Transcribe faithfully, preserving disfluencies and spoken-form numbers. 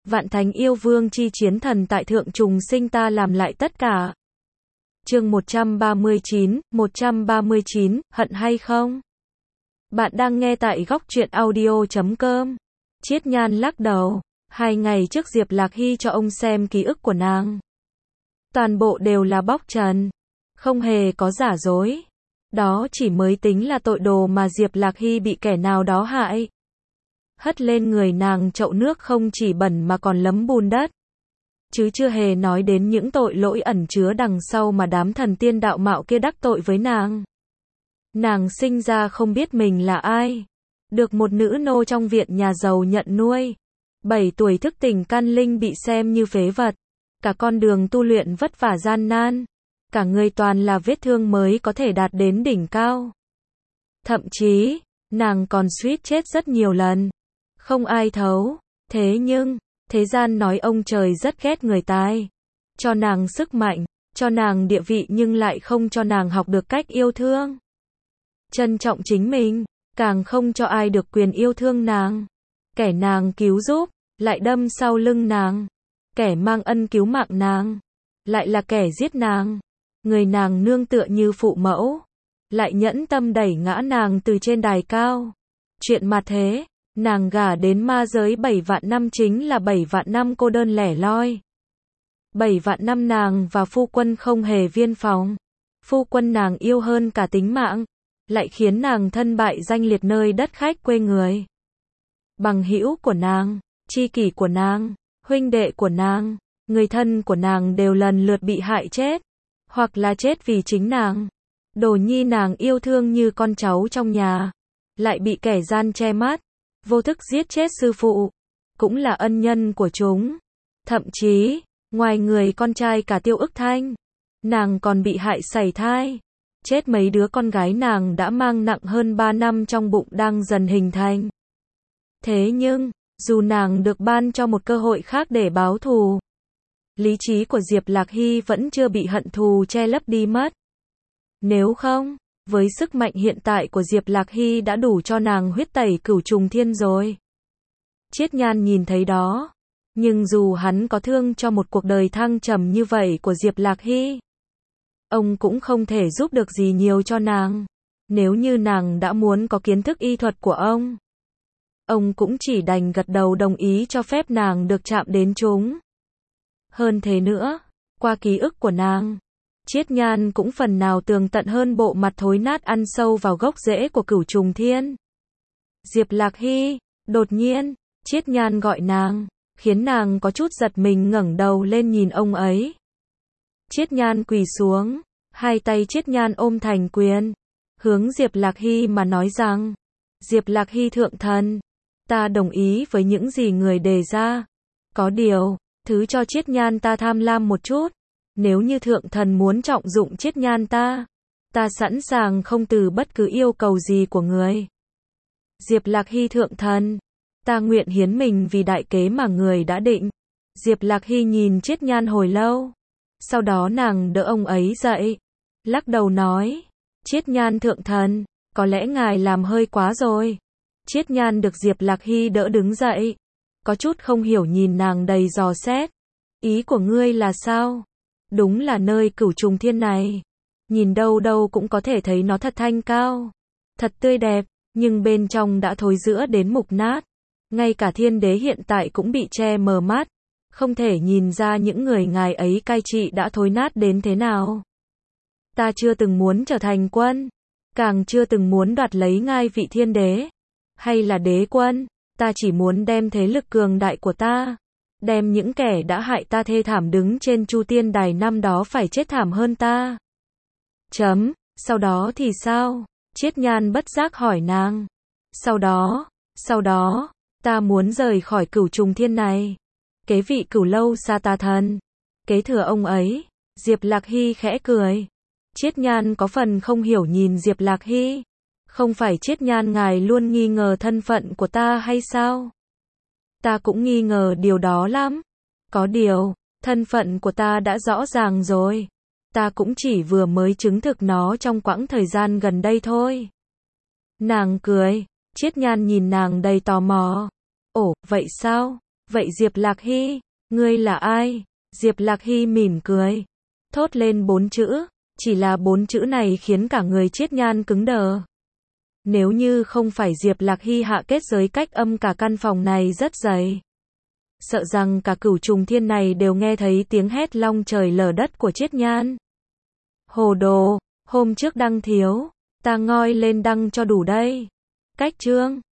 Vạn thánh yêu vương chi chiến thần tại thượng trùng sinh ta làm lại tất cả. Chương một trăm ba mươi chín, một trăm ba mươi chín, hận hay không? Bạn đang nghe tại góc truyện audio chấm com. Chiết Nhan lắc đầu, hai ngày trước Diệp Lạc Hy cho ông xem ký ức của nàng. Toàn bộ đều là bóc trần, không hề có giả dối. Đó chỉ mới tính là tội đồ mà Diệp Lạc Hy bị kẻ nào đó hại. Hất lên người nàng chậu nước không chỉ bẩn mà còn lấm bùn đất. Chứ chưa hề nói đến những tội lỗi ẩn chứa đằng sau mà đám thần tiên đạo mạo kia đắc tội với nàng. Nàng sinh ra không biết mình là ai. Được một nữ nô trong viện nhà giàu nhận nuôi. Bảy tuổi thức tỉnh căn linh bị xem như phế vật. Cả con đường tu luyện vất vả gian nan. Cả người toàn là vết thương mới có thể đạt đến đỉnh cao. Thậm chí, nàng còn suýt chết rất nhiều lần. Không ai thấu. Thế nhưng, thế gian nói ông trời rất ghét người tài. Cho nàng sức mạnh, cho nàng địa vị nhưng lại không cho nàng học được cách yêu thương. Trân trọng chính mình, càng không cho ai được quyền yêu thương nàng. Kẻ nàng cứu giúp, lại đâm sau lưng nàng. Kẻ mang ân cứu mạng nàng, lại là kẻ giết nàng. Người nàng nương tựa như phụ mẫu, lại nhẫn tâm đẩy ngã nàng từ trên đài cao. Chuyện mà thế, nàng gả đến ma giới bảy vạn năm chính là bảy vạn năm cô đơn lẻ loi. Bảy vạn năm nàng và phu quân không hề viên phòng. Phu quân nàng yêu hơn cả tính mạng, lại khiến nàng thân bại danh liệt nơi đất khách quê người. Bằng hữu của nàng, tri kỷ của nàng, huynh đệ của nàng, người thân của nàng đều lần lượt bị hại chết, hoặc là chết vì chính nàng. Đồ nhi nàng yêu thương như con cháu trong nhà, lại bị kẻ gian che mắt, vô thức giết chết sư phụ, cũng là ân nhân của chúng. Thậm chí, ngoài người con trai cả Tiêu Ức Thanh, nàng còn bị hại sảy thai, chết mấy đứa con gái nàng đã mang nặng hơn ba năm trong bụng đang dần hình thành. Thế nhưng, dù nàng được ban cho một cơ hội khác để báo thù, lý trí của Diệp Lạc Hy vẫn chưa bị hận thù che lấp đi mất. Nếu không, với sức mạnh hiện tại của Diệp Lạc Hy đã đủ cho nàng huyết tẩy cửu trùng thiên rồi. Chiết Nhan nhìn thấy đó, nhưng dù hắn có thương cho một cuộc đời thăng trầm như vậy của Diệp Lạc Hy, ông cũng không thể giúp được gì nhiều cho nàng. Nếu như nàng đã muốn có kiến thức y thuật của ông, ông cũng chỉ đành gật đầu đồng ý cho phép nàng được chạm đến chúng. Hơn thế nữa, qua ký ức của nàng, Chiết Nhan cũng phần nào tường tận hơn bộ mặt thối nát ăn sâu vào gốc rễ của cửu trùng thiên. Diệp Lạc Hy, đột nhiên, Chiết Nhan gọi nàng, khiến nàng có chút giật mình ngẩng đầu lên nhìn ông ấy. Chiết Nhan quỳ xuống, hai tay Chiết Nhan ôm thành quyền, hướng Diệp Lạc Hy mà nói rằng, Diệp Lạc Hy thượng thần, ta đồng ý với những gì người đề ra. Có điều, thứ cho Chiết Nhan ta tham lam một chút. Nếu như thượng thần muốn trọng dụng Chiết Nhan ta, ta sẵn sàng không từ bất cứ yêu cầu gì của người. Diệp Lạc Hy thượng thần, ta nguyện hiến mình vì đại kế mà người đã định. Diệp Lạc Hy nhìn Chiết Nhan hồi lâu, sau đó nàng đỡ ông ấy dậy, lắc đầu nói, Chiết Nhan thượng thần, có lẽ ngài làm hơi quá rồi. Chiết Nhan được Diệp Lạc Hy đỡ đứng dậy, có chút không hiểu nhìn nàng đầy dò xét. Ý của ngươi là sao? Đúng là nơi cửu trùng thiên này, nhìn đâu đâu cũng có thể thấy nó thật thanh cao, thật tươi đẹp, nhưng bên trong đã thối rữa đến mục nát. Ngay cả thiên đế hiện tại cũng bị che mờ mắt, không thể nhìn ra những người ngài ấy cai trị đã thối nát đến thế nào. Ta chưa từng muốn trở thành quân, càng chưa từng muốn đoạt lấy ngai vị thiên đế, hay là đế quân. Ta chỉ muốn đem thế lực cường đại của ta, đem những kẻ đã hại ta thê thảm đứng trên Chu Tiên Đài năm đó phải chết thảm hơn ta. Chấm, sau đó thì sao? Chiết Nhan bất giác hỏi nàng. Sau đó, sau đó, ta muốn rời khỏi cửu trùng thiên này, kế vị Cửu Lâu Sa Ta Thần, kế thừa ông ấy. Diệp Lạc Hy khẽ cười. Chiết Nhan có phần không hiểu nhìn Diệp Lạc Hy. Không phải Chiết Nhan ngài luôn nghi ngờ thân phận của ta hay sao? Ta cũng nghi ngờ điều đó lắm. Có điều, thân phận của ta đã rõ ràng rồi. Ta cũng chỉ vừa mới chứng thực nó trong quãng thời gian gần đây thôi. Nàng cười, Chiết Nhan nhìn nàng đầy tò mò. Ồ, vậy sao? Vậy Diệp Lạc Hy, ngươi là ai? Diệp Lạc Hy mỉm cười, thốt lên bốn chữ, chỉ là bốn chữ này khiến cả người Triết Nhan cứng đờ. Nếu như không phải Diệp Lạc Hy hạ kết giới cách âm cả căn phòng này rất dày. Sợ rằng cả cửu trùng thiên này đều nghe thấy tiếng hét long trời lở đất của Triết Nhan. Hồ đồ, hôm trước đăng thiếu, ta ngoi lên đăng cho đủ đây. Cách chương